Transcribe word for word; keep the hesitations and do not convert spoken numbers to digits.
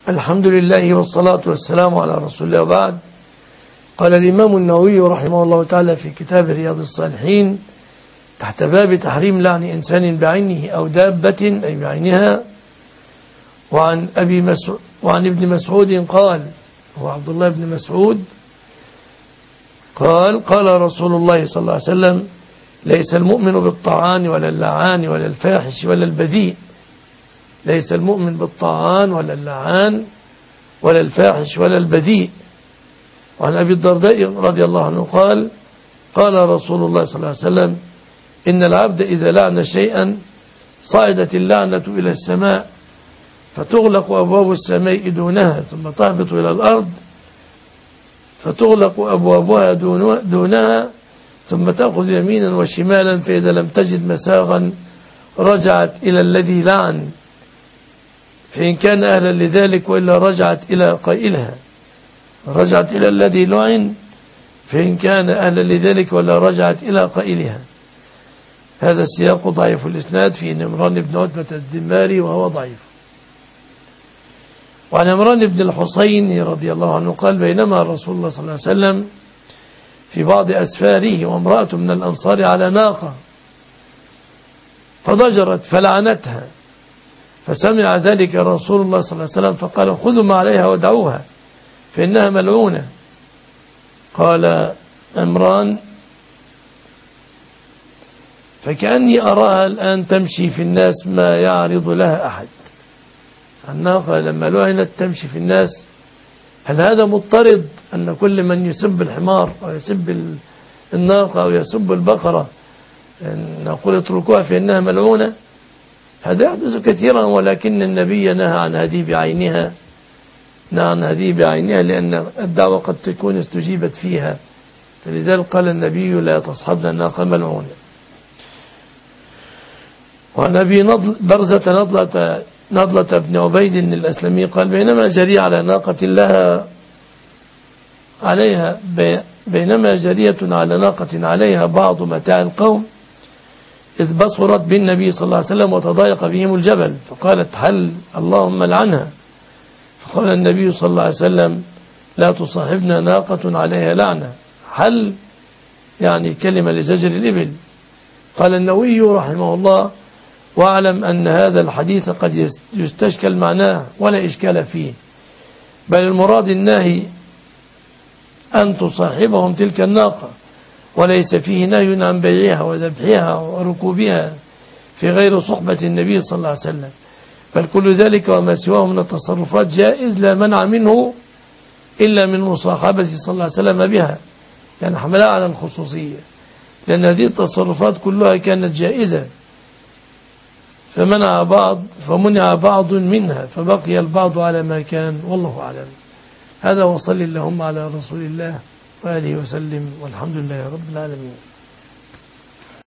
الحمد لله والصلاة والسلام على رسول الله وبعد. قال الإمام النووي رحمه الله تعالى في كتاب رياض الصالحين تحت باب تحريم لعن إنسان بعينه أو دابة أي بعينها. وعن, أبي مسعود وعن ابن مسعود قال، هو عبد الله بن مسعود قال قال رسول الله صلى الله عليه وسلم: ليس المؤمن بالطعان ولا اللعان ولا الفاحش ولا البذيء. ليس المؤمن بالطعان ولا اللعان ولا الفاحش ولا البذيء. وعن أبي الدرداء رضي الله عنه قال قال رسول الله صلى الله عليه وسلم: إن العبد إذا لعن شيئا صعدت اللعنة إلى السماء فتغلق أبواب السماء دونها ثم تهبط إلى الأرض فتغلق أبوابها دونها ثم تأخذ يمينا وشمالا، فإذا لم تجد مساغا رجعت إلى الذي لعن فإن كان أهلا لذلك، وإلا رجعت إلى قائلها. رجعت إلى الذي لعن فإن كان أهلا لذلك، ولا رجعت إلى قائلها. هذا السياق ضعيف الإسناد في عمران بن عتبة الدماري وهو ضعيف. وعن عمران بن الحصين رضي الله عنه قال: بينما رسول الله صلى الله عليه وسلم في بعض أسفاره وامرأة من الأنصار على ناقة فضجرت فلعنتها، فسمع ذلك رسول الله صلى الله عليه وسلم فقال: خذوا ما عليها ودعوها فإنها ملعونة. قال عمران: فكأني أراها الآن تمشي في الناس ما يعرض لها أحد. الناقة لما لعنت تمشي في الناس، هل هذا مضطرد أن كل من يسب الحمار أو يسب الناقة أو يسب البقرة نقول اتركوها فإنها ملعونة؟ هذا يحدث كثيرا، ولكن النبي نهى عن هذه بعينها نهى عن هذه بعينها لأن الدعوة قد تكون استجيبت فيها، فلذلك قال النبي: لا تصحبنا الناقة ملعونة. وعن أبي برزة نضلة نضلة بن عبيد الأسلمي قال: بينما جري على ناقة لها عليها بينما جرية على ناقة عليها بعض متاع القوم إذ بصرت بالنبي صلى الله عليه وسلم وتضايق بهم الجبل، فقالت: هل اللهم لعنها. فقال النبي صلى الله عليه وسلم: لا تصاحبنا ناقة عليها لعنة. هل يعني كلمة لزجر الإبل. قال النووي رحمه الله: واعلم أن هذا الحديث قد يستشكل معناه ولا إشكال فيه، بل المراد النهي أن تصاحبهم تلك الناقة، وليس فيه نهي عن بيعها وذبحها وركوبها في غير صحبة النبي صلى الله عليه وسلم، بل كل ذلك وما سواه من التصرفات جائز لا منع منه إلا من مصاحبة صلى الله عليه وسلم بها، يعني حملها على الخصوصية، لأن هذه التصرفات كلها كانت جائزة فمنع بعض فمنع بعض منها فبقي البعض على ما كان، والله أعلم. هذا وصل اللهم على رسول الله وآله وسلم، والحمد لله رب العالمين.